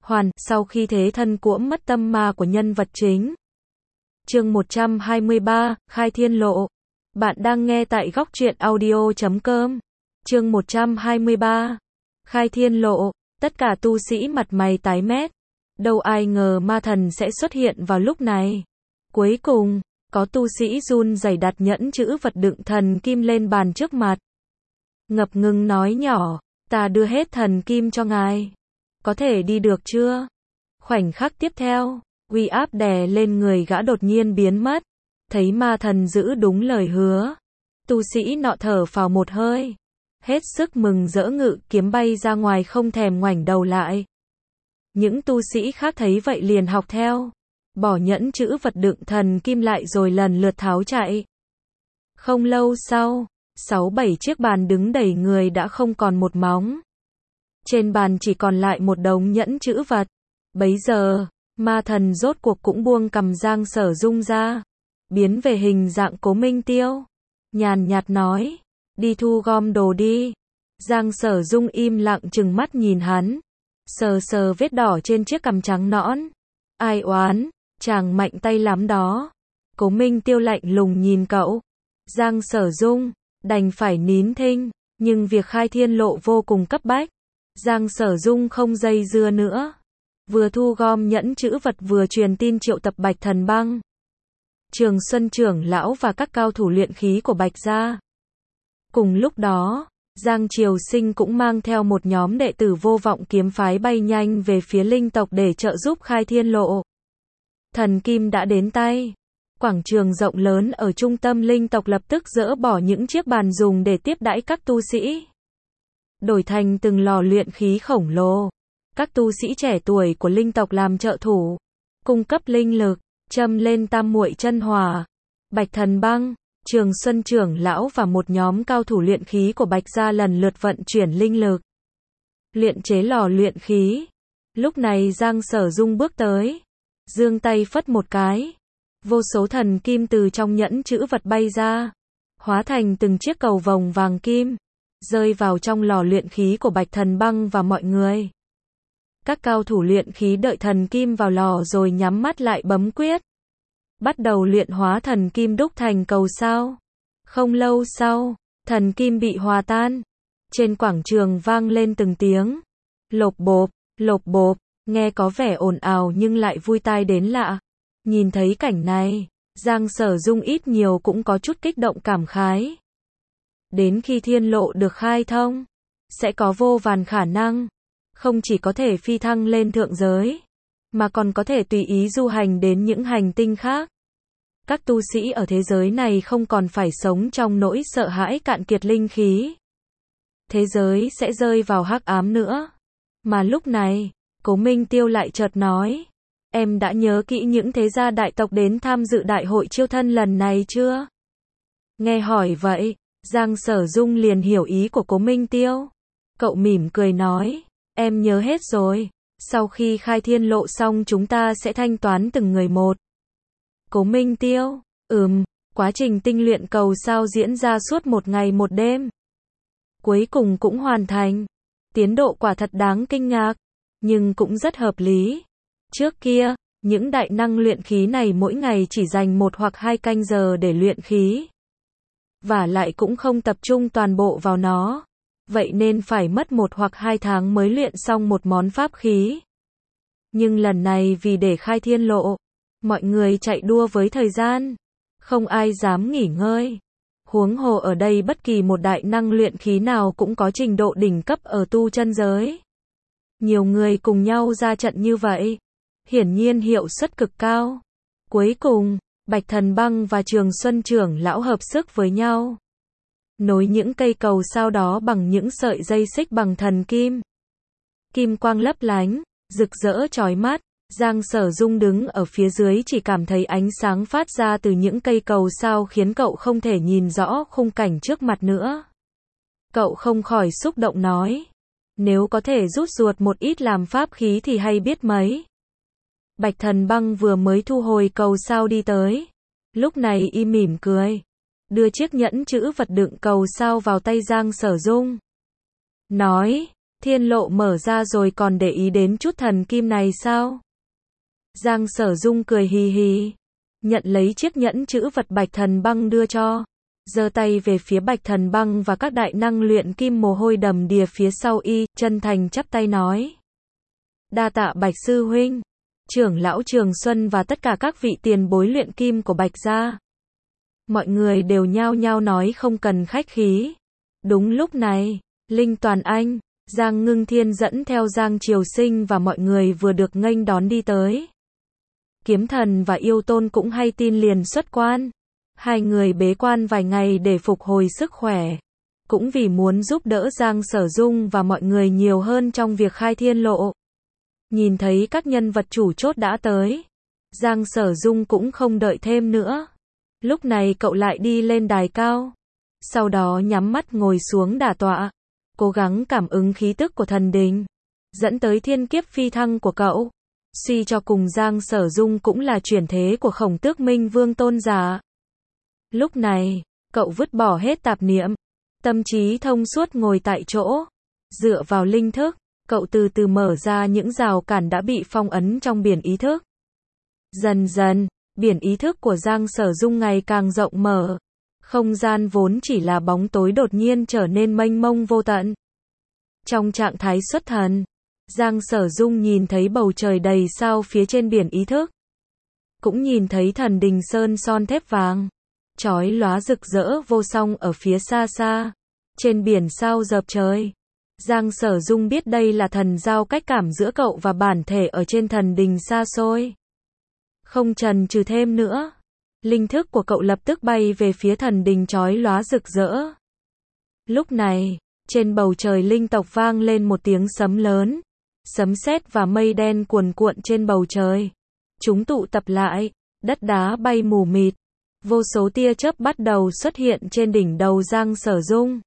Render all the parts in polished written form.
sau khi thế thân cuỗm mất tâm ma của nhân vật chính. Chương 123, Khai Thiên Lộ. Bạn đang nghe tại Góc Truyện Audio.com. Chương 123, Khai Thiên Lộ. Tất cả tu sĩ mặt mày tái mét. Đâu ai ngờ ma thần sẽ xuất hiện vào lúc này. Cuối cùng, có tu sĩ run rẩy đặt nhẫn chữ vật đựng thần kim lên bàn trước mặt. Ngập ngừng nói nhỏ, ta đưa hết thần kim cho ngài. Có thể đi được chưa? Khoảnh khắc tiếp theo, uy áp đè lên người gã đột nhiên biến mất. Thấy ma thần giữ đúng lời hứa. Tu sĩ nọ thở phào một hơi. Hết sức mừng rỡ ngự kiếm bay ra ngoài không thèm ngoảnh đầu lại. Những tu sĩ khác thấy vậy liền học theo. Bỏ nhẫn chữ vật đựng thần kim lại rồi lần lượt tháo chạy. Không lâu sau, 6-7 chiếc bàn đứng đầy người đã không còn một móng. Trên bàn chỉ còn lại một đống nhẫn chữ vật. Bấy giờ, ma thần rốt cuộc cũng buông cầm Giang Sở Dung ra. Biến về hình dạng Cố Minh Tiêu. Nhàn nhạt nói, đi thu gom đồ đi. Giang Sở Dung im lặng trừng mắt nhìn hắn. Sờ sờ vết đỏ trên chiếc cằm trắng nõn. Ai oán, chàng mạnh tay lắm đó. Cố Minh Tiêu lạnh lùng nhìn cậu. Giang Sở Dung đành phải nín thinh, nhưng việc khai thiên lộ vô cùng cấp bách. Giang Sở Dung không dây dưa nữa. Vừa thu gom nhẫn chữ vật vừa truyền tin triệu tập Bạch Thần Băng, Trường Xuân trưởng lão và các cao thủ luyện khí của Bạch gia. Cùng lúc đó, Giang Triều Sinh cũng mang theo một nhóm đệ tử Vô Vọng kiếm phái bay nhanh về phía linh tộc để trợ giúp khai thiên lộ. Thần kim đã đến tay. Quảng trường rộng lớn ở trung tâm linh tộc lập tức dỡ bỏ những chiếc bàn dùng để tiếp đãi các tu sĩ. Đổi thành từng lò luyện khí khổng lồ. Các tu sĩ trẻ tuổi của linh tộc làm trợ thủ. Cung cấp linh lực, châm lên tam muội chân hỏa. Bạch Thần Băng, Trường Xuân trưởng lão và một nhóm cao thủ luyện khí của Bạch gia lần lượt vận chuyển linh lực. Luyện chế lò luyện khí. Lúc này Giang Sở Dung bước tới. Giương tay phất một cái. Vô số thần kim từ trong nhẫn chữ vật bay ra. Hóa thành từng chiếc cầu vồng vàng kim. Rơi vào trong lò luyện khí của Bạch Thần Băng và mọi người. Các cao thủ luyện khí đợi thần kim vào lò rồi nhắm mắt lại bấm quyết. Bắt đầu luyện hóa thần kim đúc thành cầu sao. Không lâu sau, thần kim bị hòa tan. Trên quảng trường vang lên từng tiếng. Lộp bộp, nghe có vẻ ồn ào nhưng lại vui tai đến lạ. Nhìn thấy cảnh này, Giang Sở Dung ít nhiều cũng có chút kích động cảm khái. Đến khi thiên lộ được khai thông, sẽ có vô vàn khả năng. Không chỉ có thể phi thăng lên thượng giới, mà còn có thể tùy ý du hành đến những hành tinh khác. Các tu sĩ ở thế giới này không còn phải sống trong nỗi sợ hãi cạn kiệt linh khí. Thế giới sẽ rơi vào hắc ám nữa. Mà lúc này, Cố Minh Tiêu lại chợt nói, em đã nhớ kỹ những thế gia đại tộc đến tham dự đại hội chiêu thân lần này chưa? Nghe hỏi vậy, Giang Sở Dung liền hiểu ý của Cố Minh Tiêu. Cậu mỉm cười nói, em nhớ hết rồi. Sau khi khai thiên lộ xong chúng ta sẽ thanh toán từng người một. Cố Minh Tiêu, quá trình tinh luyện cầu sao diễn ra suốt một ngày một đêm. Cuối cùng cũng hoàn thành. Tiến độ quả thật đáng kinh ngạc, nhưng cũng rất hợp lý. Trước kia, những đại năng luyện khí này mỗi ngày chỉ dành 1 hoặc 2 canh giờ để luyện khí. Và lại cũng không tập trung toàn bộ vào nó. Vậy nên phải mất 1 hoặc 2 tháng mới luyện xong một món pháp khí. Nhưng lần này vì để khai thiên lộ, mọi người chạy đua với thời gian. Không ai dám nghỉ ngơi. Huống hồ ở đây bất kỳ một đại năng luyện khí nào cũng có trình độ đỉnh cấp ở tu chân giới. Nhiều người cùng nhau ra trận như vậy. Hiển nhiên hiệu suất cực cao. Cuối cùng, Bạch Thần Băng và Trường Xuân trưởng lão hợp sức với nhau. Nối những cây cầu sao đó bằng những sợi dây xích bằng thần kim. Kim quang lấp lánh, rực rỡ chói mắt. Giang Sở Dung đứng ở phía dưới chỉ cảm thấy ánh sáng phát ra từ những cây cầu sao khiến cậu không thể nhìn rõ khung cảnh trước mặt nữa. Cậu không khỏi xúc động nói, nếu có thể rút ruột một ít làm pháp khí thì hay biết mấy. Bạch Thần Băng vừa mới thu hồi cầu sao đi tới. Lúc này y mỉm cười, đưa chiếc nhẫn chữ vật đựng cầu sao vào tay Giang Sở Dung. Nói, thiên lộ mở ra rồi còn để ý đến chút thần kim này sao? Giang Sở Dung cười hì hì, nhận lấy chiếc nhẫn chữ vật Bạch Thần Băng đưa cho, giơ tay về phía Bạch Thần Băng và các đại năng luyện kim mồ hôi đầm đìa phía sau y, chân thành chắp tay nói. Đa tạ Bạch Sư Huynh, trưởng lão Trường Xuân và tất cả các vị tiền bối luyện kim của Bạch gia. Mọi người đều nhao nhao nói không cần khách khí. Đúng lúc này, Linh Toàn Anh, Giang Ngưng Thiên dẫn theo Giang Triều Sinh và mọi người vừa được nghênh đón đi tới. Kiếm Thần và Yêu Tôn cũng hay tin liền xuất quan. Hai người bế quan vài ngày để phục hồi sức khỏe. Cũng vì muốn giúp đỡ Giang Sở Dung và mọi người nhiều hơn trong việc khai thiên lộ. Nhìn thấy các nhân vật chủ chốt đã tới, Giang Sở Dung cũng không đợi thêm nữa. Lúc này cậu lại đi lên đài cao. Sau đó nhắm mắt ngồi xuống đả tọa, cố gắng cảm ứng khí tức của thần đình, dẫn tới thiên kiếp phi thăng của cậu. Suy cho cùng Giang Sở Dung cũng là chuyển thế của Khổng Tước Minh Vương Tôn giả. Lúc này, cậu vứt bỏ hết tạp niệm, tâm trí thông suốt ngồi tại chỗ. Dựa vào linh thức, cậu từ từ mở ra những rào cản đã bị phong ấn trong biển ý thức. Dần dần, biển ý thức của Giang Sở Dung ngày càng rộng mở. Không gian vốn chỉ là bóng tối đột nhiên trở nên mênh mông vô tận. Trong trạng thái xuất thần, Giang Sở Dung nhìn thấy bầu trời đầy sao phía trên biển ý thức. Cũng nhìn thấy thần đình sơn son thép vàng, chói lóa rực rỡ vô song ở phía xa xa. Trên biển sao dập trời. Giang Sở Dung biết đây là thần giao cách cảm giữa cậu và bản thể ở trên thần đình xa xôi. Không chần chừ thêm nữa, linh thức của cậu lập tức bay về phía thần đình chói lóa rực rỡ. Lúc này, trên bầu trời linh tộc vang lên một tiếng sấm lớn. Sấm sét và mây đen cuồn cuộn trên bầu trời. Chúng tụ tập lại, đất đá bay mù mịt. Vô số tia chớp bắt đầu xuất hiện trên đỉnh đầu Giang Sở Dung.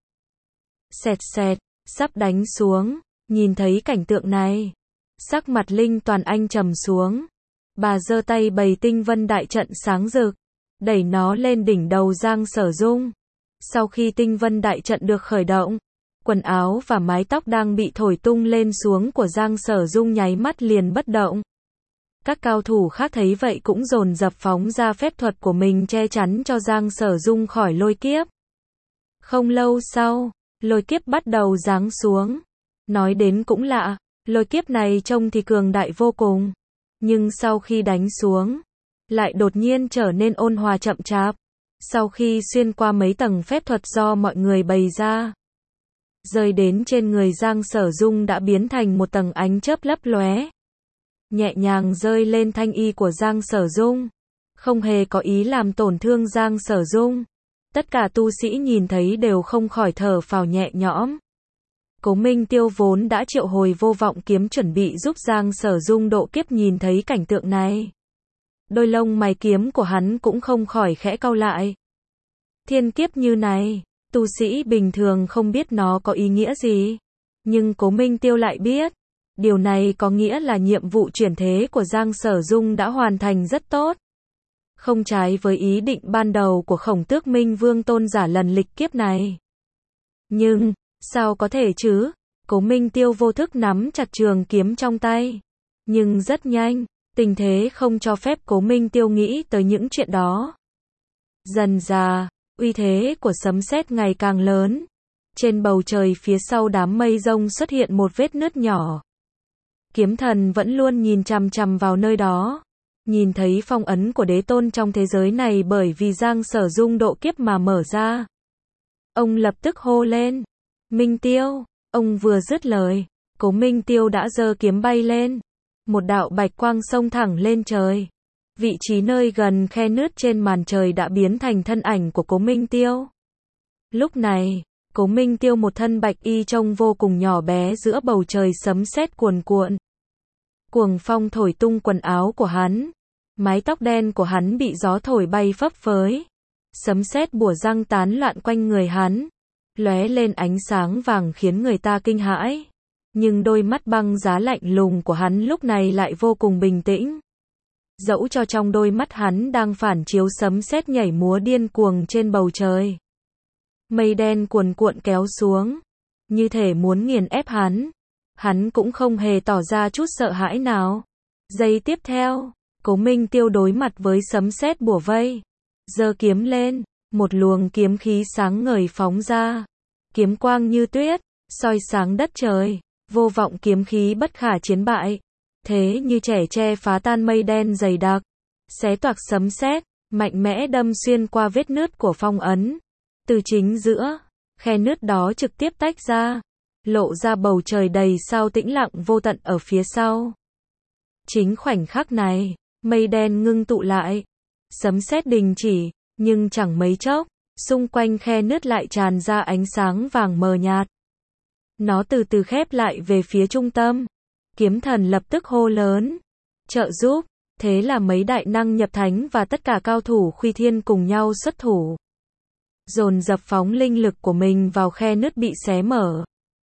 Xẹt xẹt, sắp đánh xuống. Nhìn thấy cảnh tượng này, sắc mặt Linh Toàn Anh trầm xuống. Bà giơ tay bày tinh vân đại trận sáng rực, đẩy nó lên đỉnh đầu Giang Sở Dung. Sau khi tinh vân đại trận được khởi động, quần áo và mái tóc đang bị thổi tung lên xuống của Giang Sở Dung nháy mắt liền bất động. Các cao thủ khác thấy vậy cũng dồn dập phóng ra phép thuật của mình che chắn cho Giang Sở Dung khỏi lôi kiếp. Không lâu sau, lôi kiếp bắt đầu giáng xuống. Nói đến cũng lạ, lôi kiếp này trông thì cường đại vô cùng. Nhưng sau khi đánh xuống, lại đột nhiên trở nên ôn hòa chậm chạp. Sau khi xuyên qua mấy tầng phép thuật do mọi người bày ra, rơi đến trên người Giang Sở Dung đã biến thành một tầng ánh chớp lấp lóe. Nhẹ nhàng rơi lên thanh y của Giang Sở Dung. Không hề có ý làm tổn thương Giang Sở Dung. Tất cả tu sĩ nhìn thấy đều không khỏi thở phào nhẹ nhõm. Cố Minh Tiêu vốn đã triệu hồi vô vọng kiếm chuẩn bị giúp Giang Sở Dung độ kiếp nhìn thấy cảnh tượng này. Đôi lông mày kiếm của hắn cũng không khỏi khẽ cau lại. Thiên kiếp như này, tu sĩ bình thường không biết nó có ý nghĩa gì. Nhưng Cố Minh Tiêu lại biết. Điều này có nghĩa là nhiệm vụ chuyển thế của Giang Sở Dung đã hoàn thành rất tốt. Không trái với ý định ban đầu của Khổng Tước Minh Vương Tôn giả lần lịch kiếp này. Nhưng, sao có thể chứ? Cố Minh Tiêu vô thức nắm chặt trường kiếm trong tay. Nhưng rất nhanh, tình thế không cho phép Cố Minh Tiêu nghĩ tới những chuyện đó. Dần dà, uy thế của sấm sét ngày càng lớn. Trên bầu trời phía sau đám mây rông xuất hiện một vết nứt nhỏ. Kiếm Thần vẫn luôn nhìn chằm chằm vào nơi đó. Nhìn thấy phong ấn của đế tôn trong thế giới này bởi vì Giang Sở Dung độ kiếp mà mở ra. Ông lập tức hô lên. Minh Tiêu. Ông vừa dứt lời, Cố Minh Tiêu đã giơ kiếm bay lên. Một đạo bạch quang xông thẳng lên trời. Vị trí nơi gần khe nứt trên màn trời đã biến thành thân ảnh của Cố Minh Tiêu. Lúc này, Cố Minh Tiêu một thân bạch y trông vô cùng nhỏ bé giữa bầu trời sấm sét cuồn cuộn. Cuồng phong thổi tung quần áo của hắn. Mái tóc đen của hắn bị gió thổi bay phấp phới. Sấm sét bủa răng tán loạn quanh người hắn. Lóe lên ánh sáng vàng khiến người ta kinh hãi. Nhưng đôi mắt băng giá lạnh lùng của hắn lúc này lại vô cùng bình tĩnh. Dẫu cho trong đôi mắt hắn đang phản chiếu sấm sét nhảy múa điên cuồng trên bầu trời. Mây đen cuồn cuộn kéo xuống, như thể muốn nghiền ép hắn. hắn cũng không hề tỏ ra chút sợ hãi nào. Giây tiếp theo, Cố Minh Tiêu đối mặt với sấm sét bủa vây, giơ kiếm lên, một luồng kiếm khí sáng ngời phóng ra, kiếm quang như tuyết, soi sáng đất trời, vô vọng kiếm khí bất khả chiến bại, thế như trẻ tre phá tan mây đen dày đặc, xé toạc sấm sét, mạnh mẽ đâm xuyên qua vết nứt của phong ấn, từ chính giữa, khe nứt đó trực tiếp tách ra, lộ ra bầu trời đầy sao tĩnh lặng vô tận ở phía sau. Chính khoảnh khắc này, mây đen ngưng tụ lại, sấm sét đình chỉ, nhưng chẳng mấy chốc, xung quanh khe nứt lại tràn ra ánh sáng vàng mờ nhạt. Nó từ từ khép lại về phía trung tâm. Kiếm thần lập tức hô lớn, trợ giúp, thế là mấy đại năng nhập thánh và tất cả cao thủ Khuy Thiên cùng nhau xuất thủ. Dồn dập phóng linh lực của mình vào khe nứt bị xé mở.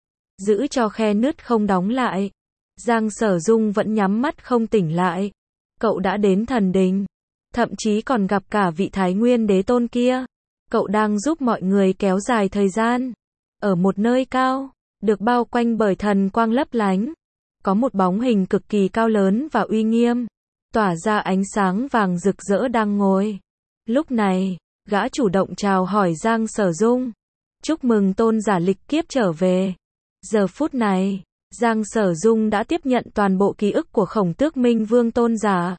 Giữ cho khe nứt không đóng lại. Giang Sở Dung vẫn nhắm mắt không tỉnh lại. Cậu đã đến thần đình, thậm chí còn gặp cả vị Thái Nguyên Đế Tôn kia. Cậu đang giúp mọi người kéo dài thời gian. Ở một nơi cao, được bao quanh bởi thần quang lấp lánh, có một bóng hình cực kỳ cao lớn và uy nghiêm, tỏa ra ánh sáng vàng rực rỡ đang ngồi. Lúc này, gã chủ động chào hỏi Giang Sở Dung. Chúc mừng tôn giả lịch kiếp trở về. Giờ phút này, Giang Sở Dung đã tiếp nhận toàn bộ ký ức của Khổng Tước Minh Vương tôn giả.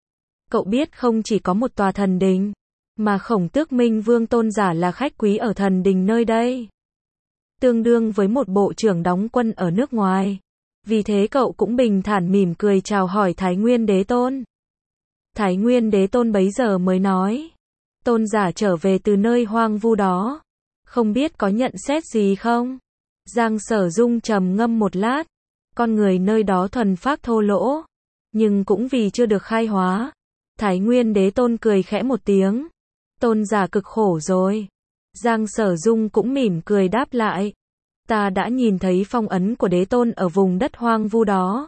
Cậu biết không chỉ có một tòa thần đình, mà Khổng Tước Minh Vương tôn giả là khách quý ở thần đình nơi đây. Tương đương với một bộ trưởng đóng quân ở nước ngoài. Vì thế cậu cũng bình thản mỉm cười chào hỏi Thái Nguyên Đế Tôn. Thái Nguyên Đế Tôn bấy giờ mới nói, tôn giả trở về từ nơi hoang vu đó, không biết có nhận xét gì không? Giang Sở Dung trầm ngâm một lát, con người nơi đó thuần phác thô lỗ, nhưng cũng vì chưa được khai hóa. Thái Nguyên Đế Tôn cười khẽ một tiếng, tôn giả cực khổ rồi. Giang Sở Dung cũng mỉm cười đáp lại, ta đã nhìn thấy phong ấn của Đế Tôn ở vùng đất hoang vu đó.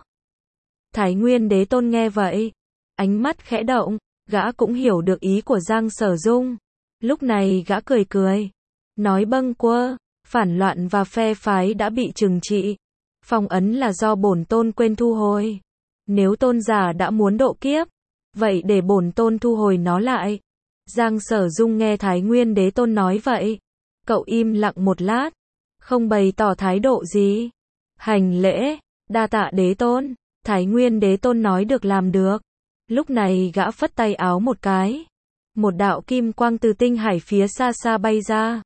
Thái Nguyên Đế Tôn nghe vậy, ánh mắt khẽ động, gã cũng hiểu được ý của Giang Sở Dung. Lúc này gã cười cười, nói bâng quơ, phản loạn và phe phái đã bị trừng trị. Phong ấn là do bổn tôn quên thu hồi. Nếu tôn giả đã muốn độ kiếp, vậy để bổn tôn thu hồi nó lại. Giang Sở Dung nghe Thái Nguyên Đế Tôn nói vậy, cậu im lặng một lát, không bày tỏ thái độ gì. Hành lễ, đa tạ Đế Tôn. Thái Nguyên Đế Tôn nói được làm được. Lúc này gã phất tay áo một cái, một đạo kim quang từ tinh hải phía xa xa bay ra,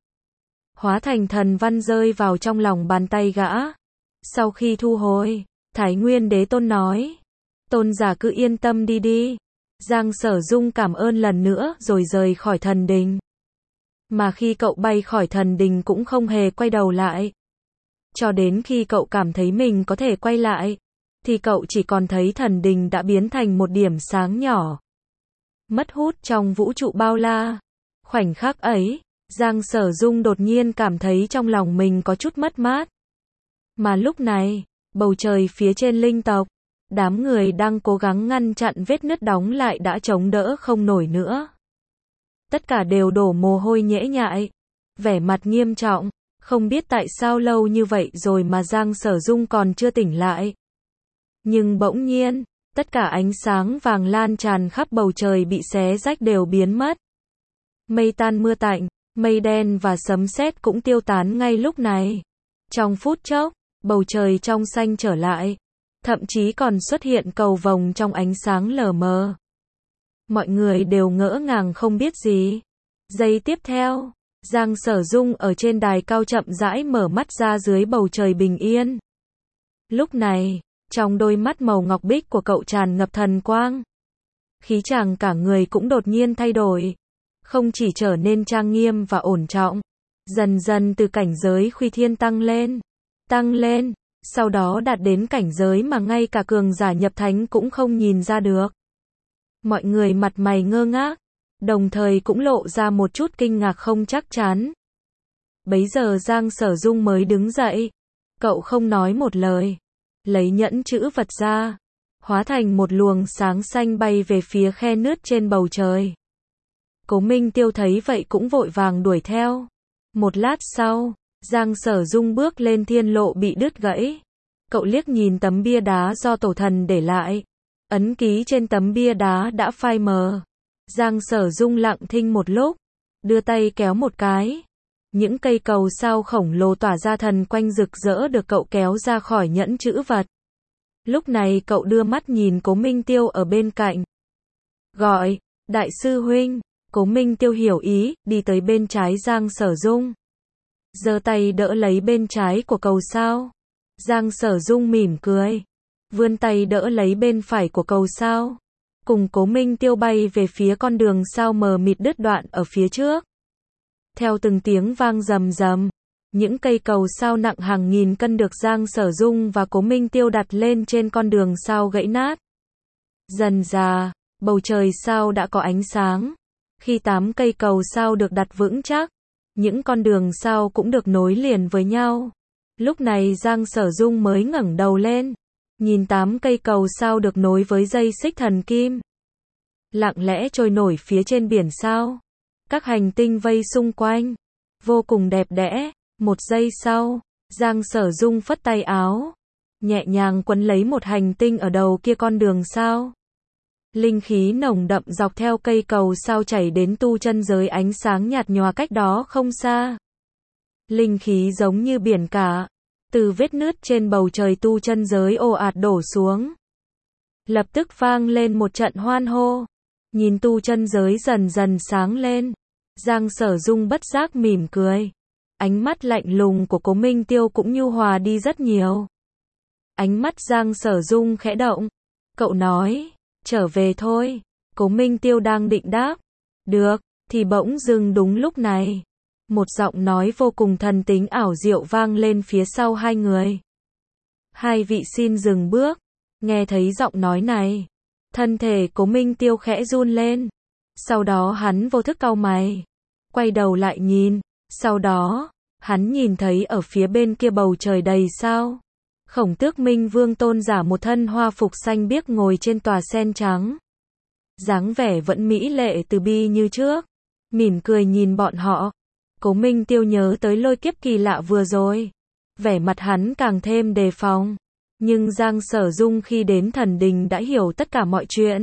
hóa thành thần văn rơi vào trong lòng bàn tay gã. Sau khi thu hồi, Thái Nguyên Đế Tôn nói, tôn giả cứ yên tâm đi đi. Giang Sở Dung cảm ơn lần nữa rồi rời khỏi thần đình. Mà khi cậu bay khỏi thần đình cũng không hề quay đầu lại. Cho đến khi cậu cảm thấy mình có thể quay lại, thì cậu chỉ còn thấy thần đình đã biến thành một điểm sáng nhỏ, mất hút trong vũ trụ bao la. Khoảnh khắc ấy, Giang Sở Dung đột nhiên cảm thấy trong lòng mình có chút mất mát. Mà lúc này, bầu trời phía trên linh tộc, đám người đang cố gắng ngăn chặn vết nứt đóng lại đã chống đỡ không nổi nữa. Tất cả đều đổ mồ hôi nhễ nhại, vẻ mặt nghiêm trọng, không biết tại sao lâu như vậy rồi mà Giang Sở Dung còn chưa tỉnh lại. Nhưng bỗng nhiên, tất cả ánh sáng vàng lan tràn khắp bầu trời bị xé rách đều biến mất. Mây tan mưa tạnh, mây đen và sấm sét cũng tiêu tán ngay lúc này. Trong phút chốc, bầu trời trong xanh trở lại, thậm chí còn xuất hiện cầu vồng trong ánh sáng lờ mờ. Mọi người đều ngỡ ngàng không biết gì. Giây tiếp theo, Giang Sở Dung ở trên đài cao chậm rãi mở mắt ra dưới bầu trời bình yên. Lúc này, trong đôi mắt màu ngọc bích của cậu tràn ngập thần quang. Khí chàng cả người cũng đột nhiên thay đổi. Không chỉ trở nên trang nghiêm và ổn trọng, dần dần từ cảnh giới Khuy Thiên tăng lên, sau đó đạt đến cảnh giới mà ngay cả cường giả nhập thánh cũng không nhìn ra được. Mọi người mặt mày ngơ ngác, đồng thời cũng lộ ra một chút kinh ngạc không chắc chắn. Bấy giờ Giang Sở Dung mới đứng dậy, cậu không nói một lời, lấy nhẫn chữ vật ra, hóa thành một luồng sáng xanh bay về phía khe nứt trên bầu trời. Cố Minh Tiêu thấy vậy cũng vội vàng đuổi theo. Một lát sau, Giang Sở Dung bước lên thiên lộ bị đứt gãy. Cậu liếc nhìn tấm bia đá do tổ thần để lại. Ấn ký trên tấm bia đá đã phai mờ. Giang Sở Dung lặng thinh một lúc, đưa tay kéo một cái. Những cây cầu sao khổng lồ tỏa ra thần quanh rực rỡ được cậu kéo ra khỏi nhẫn trữ vật. Lúc này cậu đưa mắt nhìn Cố Minh Tiêu ở bên cạnh. Gọi, đại sư huynh. Cố Minh Tiêu hiểu ý, đi tới bên trái Giang Sở Dung. Giơ tay đỡ lấy bên trái của cầu sao. Giang Sở Dung mỉm cười. Vươn tay đỡ lấy bên phải của cầu sao. Cùng Cố Minh Tiêu bay về phía con đường sao mờ mịt đứt đoạn ở phía trước. Theo từng tiếng vang rầm rầm, những cây cầu sao nặng hàng nghìn cân được Giang Sở Dung và Cố Minh Tiêu đặt lên trên con đường sao gãy nát. Dần dà, bầu trời sao đã có ánh sáng. Khi 8 cây cầu sao được đặt vững chắc, những con đường sao cũng được nối liền với nhau. Lúc này Giang Sở Dung mới ngẩng đầu lên, nhìn 8 cây cầu sao được nối với dây xích thần kim. Lặng lẽ trôi nổi phía trên biển sao. Các hành tinh vây xung quanh, vô cùng đẹp đẽ. Một giây sau, Giang Sở Dung phất tay áo, nhẹ nhàng quấn lấy một hành tinh ở đầu kia con đường sao. Linh khí nồng đậm dọc theo cây cầu sao chảy đến tu chân giới ánh sáng nhạt nhòa cách đó không xa. Linh khí giống như biển cả, từ vết nứt trên bầu trời tu chân giới ồ ạt đổ xuống. Lập tức vang lên một trận hoan hô. Nhìn tu chân giới dần dần sáng lên, Giang Sở Dung bất giác mỉm cười. Ánh mắt lạnh lùng của Cố Minh Tiêu cũng nhu hòa đi rất nhiều. Ánh mắt Giang Sở Dung khẽ động. Cậu nói, trở về thôi. Cố Minh Tiêu đang định đáp, được, thì bỗng dưng đúng lúc này. Một giọng nói vô cùng thần tính ảo diệu vang lên phía sau hai người. Hai vị xin dừng bước. Nghe thấy giọng nói này, thân thể Cố Minh Tiêu khẽ run lên. Sau đó hắn vô thức cau mày, quay đầu lại nhìn. Sau đó, hắn nhìn thấy ở phía bên kia bầu trời đầy sao. Khổng Tước Minh Vương tôn giả một thân hoa phục xanh biếc ngồi trên tòa sen trắng. Dáng vẻ vẫn mỹ lệ từ bi như trước. Mỉm cười nhìn bọn họ. Cố Minh Tiêu nhớ tới lôi kiếp kỳ lạ vừa rồi. Vẻ mặt hắn càng thêm đề phòng. Nhưng Giang Sở Dung khi đến thần đình đã hiểu tất cả mọi chuyện.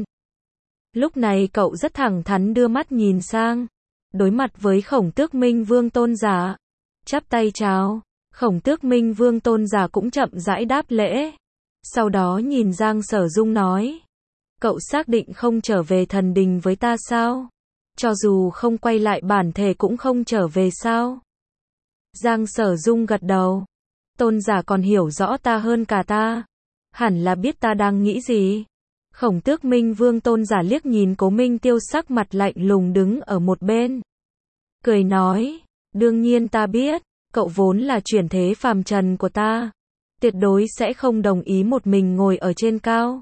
Lúc này cậu rất thẳng thắn đưa mắt nhìn sang. Đối mặt với Khổng Tước Minh Vương tôn giả. Chắp tay chào. Khổng Tước Minh Vương tôn giả cũng chậm rãi đáp lễ. Sau đó nhìn Giang Sở Dung nói. Cậu xác định không trở về thần đình với ta sao? Cho dù không quay lại bản thể cũng không trở về sao? Giang Sở Dung gật đầu. Tôn giả còn hiểu rõ ta hơn cả ta. Hẳn là biết ta đang nghĩ gì. Khổng Tước Minh Vương tôn giả liếc nhìn Cố Minh Tiêu sắc mặt lạnh lùng đứng ở một bên. Cười nói, đương nhiên ta biết, cậu vốn là chuyển thế phàm trần của ta. Tuyệt đối sẽ không đồng ý một mình ngồi ở trên cao.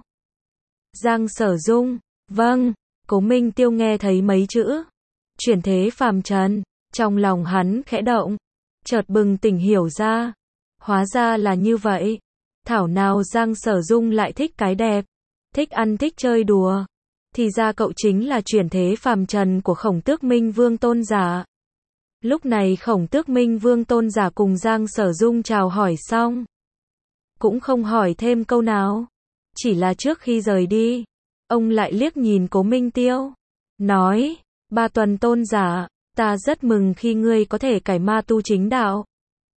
Giang Sở Dung, vâng. Cố Minh Tiêu nghe thấy mấy chữ chuyển thế phàm trần, trong lòng hắn khẽ động, chợt bừng tỉnh hiểu ra. Hóa ra là như vậy. Thảo nào Giang Sở Dung lại thích cái đẹp, thích ăn thích chơi đùa. Thì ra cậu chính là chuyển thế phàm trần của Khổng Tước Minh Vương tôn giả. Lúc này Khổng Tước Minh Vương tôn giả cùng Giang Sở Dung chào hỏi xong, cũng không hỏi thêm câu nào. Chỉ là trước khi rời đi, ông lại liếc nhìn Cố Minh Tiêu, nói, Ba Tuần tôn giả, ta rất mừng khi ngươi có thể cải ma tu chính đạo.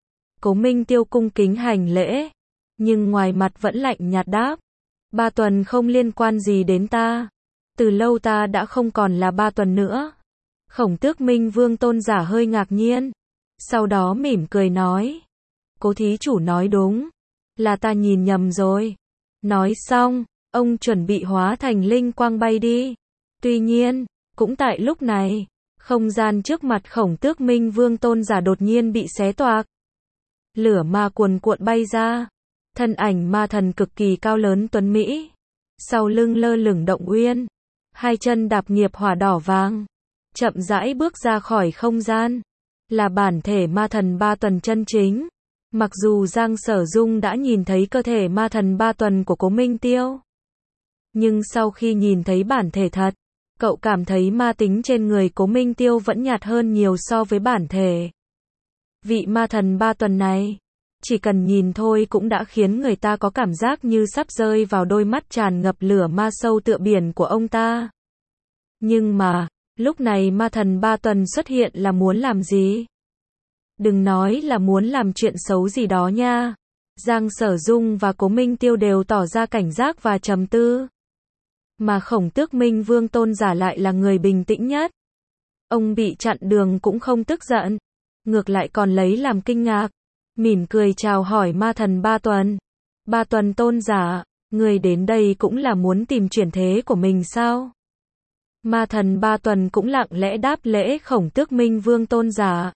Cố Minh Tiêu cung kính hành lễ, nhưng ngoài mặt vẫn lạnh nhạt đáp, Ba Tuần không liên quan gì đến ta. Từ lâu ta đã không còn là Ba Tuần nữa. Khổng Tước Minh Vương tôn giả hơi ngạc nhiên, sau đó mỉm cười nói, Cố thí chủ nói đúng, là ta nhìn nhầm rồi. Nói xong, ông chuẩn bị hóa thành linh quang bay đi. Tuy nhiên, cũng tại lúc này, không gian trước mặt Khổng Tước Minh Vương tôn giả đột nhiên bị xé toạc. Lửa ma cuồn cuộn bay ra. Thân ảnh ma thần cực kỳ cao lớn tuấn mỹ. Sau lưng lơ lửng Động Uyên. Hai chân đạp nghiệp hỏa đỏ vàng. Chậm rãi bước ra khỏi không gian. Là bản thể ma thần Ba Tuần chân chính. Mặc dù Giang Sở Dung đã nhìn thấy cơ thể ma thần Ba Tuần của Cố Minh Tiêu, nhưng sau khi nhìn thấy bản thể thật, cậu cảm thấy ma tính trên người Cố Minh Tiêu vẫn nhạt hơn nhiều so với bản thể. Vị ma thần Ba Tuần này, Chỉ cần nhìn thôi cũng đã khiến người ta có cảm giác như sắp rơi vào đôi mắt tràn ngập lửa ma sâu tựa biển của ông ta. Nhưng mà, lúc này ma thần Ba Tuần xuất hiện là muốn làm gì? Đừng nói là muốn làm chuyện xấu gì đó nha. Giang Sở Dung và Cố Minh Tiêu đều tỏ ra cảnh giác và trầm tư. Mà Khổng Tước Minh Vương Tôn Giả lại là người bình tĩnh nhất. Ông bị chặn đường cũng không tức giận, ngược lại còn lấy làm kinh ngạc, mỉm cười chào hỏi ma thần Ba Tuần. Ba Tuần Tôn Giả, người đến đây cũng là muốn tìm chuyển thế của mình sao? Ma thần Ba Tuần cũng lặng lẽ đáp lễ Khổng Tước Minh Vương Tôn Giả.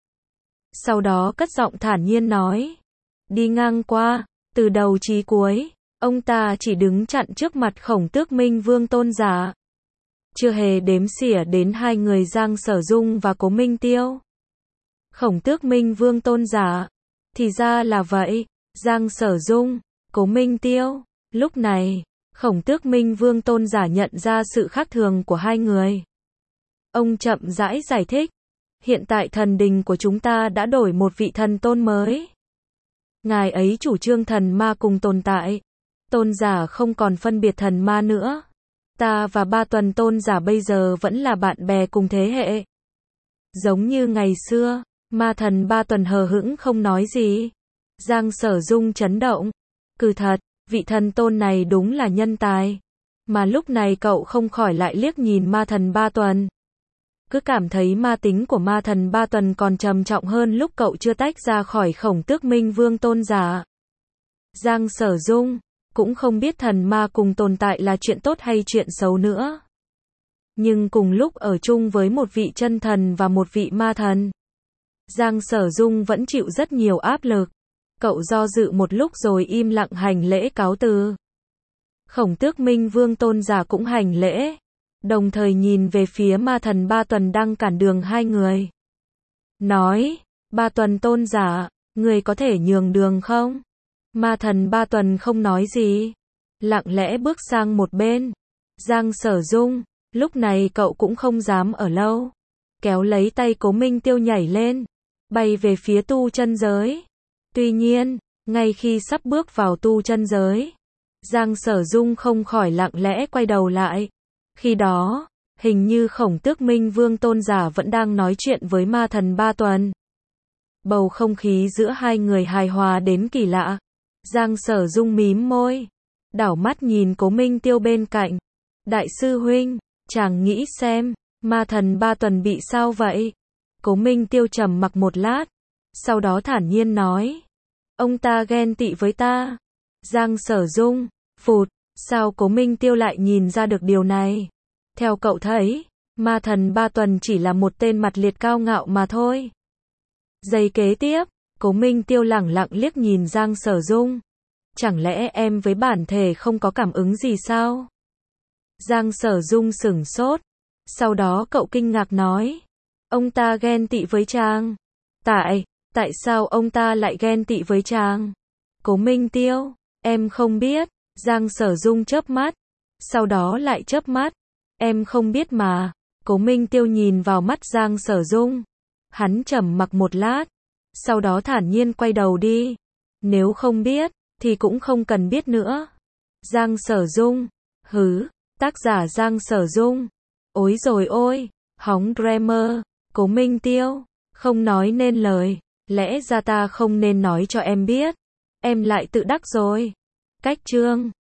Sau đó cất giọng thản nhiên nói. Đi ngang qua, từ đầu chí cuối, ông ta chỉ đứng chặn trước mặt Khổng Tước Minh Vương Tôn Giả. Chưa hề đếm xỉa đến hai người Giang Sở Dung và Cố Minh Tiêu. Khổng Tước Minh Vương Tôn Giả. Thì ra là vậy, Giang Sở Dung, Cố Minh Tiêu. Lúc này, Khổng Tước Minh Vương Tôn Giả nhận ra sự khác thường của hai người. Ông chậm rãi giải thích. Hiện tại thần đình của chúng ta đã đổi một vị thần tôn mới. Ngài ấy chủ trương thần ma cùng tồn tại. Tôn giả không còn phân biệt thần ma nữa. Ta và Ba Tuần Tôn giả bây giờ vẫn là bạn bè cùng thế hệ. Giống như ngày xưa, ma thần Ba Tuần hờ hững không nói gì. Giang Sở Dung chấn động. Cứ thật, vị thần tôn này đúng là nhân tài. Mà lúc này cậu không khỏi lại liếc nhìn ma thần Ba Tuần. Cứ cảm thấy ma tính của ma thần Ba Tuần còn trầm trọng hơn lúc cậu chưa tách ra khỏi Khổng Tước Minh Vương Tôn Giả. Giang Sở Dung cũng không biết thần ma cùng tồn tại là chuyện tốt hay chuyện xấu nữa. Nhưng cùng lúc ở chung với một vị chân thần và một vị ma thần, Giang Sở Dung vẫn chịu rất nhiều áp lực. Cậu do dự một lúc rồi im lặng hành lễ cáo từ. Khổng Tước Minh Vương Tôn Giả cũng hành lễ, đồng thời nhìn về phía ma thần Ba Tuần đang cản đường hai người. Nói, Ba Tuần Tôn Giả, người có thể nhường đường không? Ma thần Ba Tuần không nói gì, lặng lẽ bước sang một bên. Giang Sở Dung, lúc này cậu cũng không dám ở lâu. Kéo lấy tay Cố Minh Tiêu nhảy lên, bay về phía tu chân giới. Tuy nhiên, ngay khi sắp bước vào tu chân giới, Giang Sở Dung không khỏi lặng lẽ quay đầu lại. Khi đó, hình như Khổng Tước Minh Vương Tôn Giả vẫn đang nói chuyện với ma thần Ba Tuần. Bầu không khí giữa hai người hài hòa đến kỳ lạ. Giang Sở Dung mím môi, đảo mắt nhìn Cố Minh Tiêu bên cạnh. Đại sư huynh, chàng nghĩ xem, ma thần Ba Tuần bị sao vậy? Cố Minh Tiêu trầm mặc một lát, sau đó thản nhiên nói. Ông ta ghen tị với ta. Giang Sở Dung, phụt, sao Cố Minh Tiêu lại nhìn ra được điều này? Theo cậu thấy, ma thần Ba Tuần chỉ là một tên mặt liệt cao ngạo mà thôi. Giây kế tiếp, Cố Minh Tiêu lẳng lặng liếc nhìn Giang Sở Dung. Chẳng lẽ em với bản thể không có cảm ứng gì sao? Giang Sở Dung sửng sốt. Sau đó cậu kinh ngạc nói. Ông ta ghen tị với chàng. Tại sao ông ta lại ghen tị với chàng? Cố Minh Tiêu, em không biết. Giang Sở Dung chớp mắt. Sau đó lại chớp mắt. Em không biết mà. Cố Minh Tiêu nhìn vào mắt Giang Sở Dung. Hắn trầm mặc một lát. Sau đó thản nhiên quay đầu đi. Nếu không biết, thì cũng không cần biết nữa. Giang Sở Dung. Hứ, tác giả Giang Sở Dung. Ối rồi ôi, hóng grammar. Cố Minh Tiêu, không nói nên lời. Lẽ ra ta không nên nói cho em biết. Em lại tự đắc rồi. Cách chương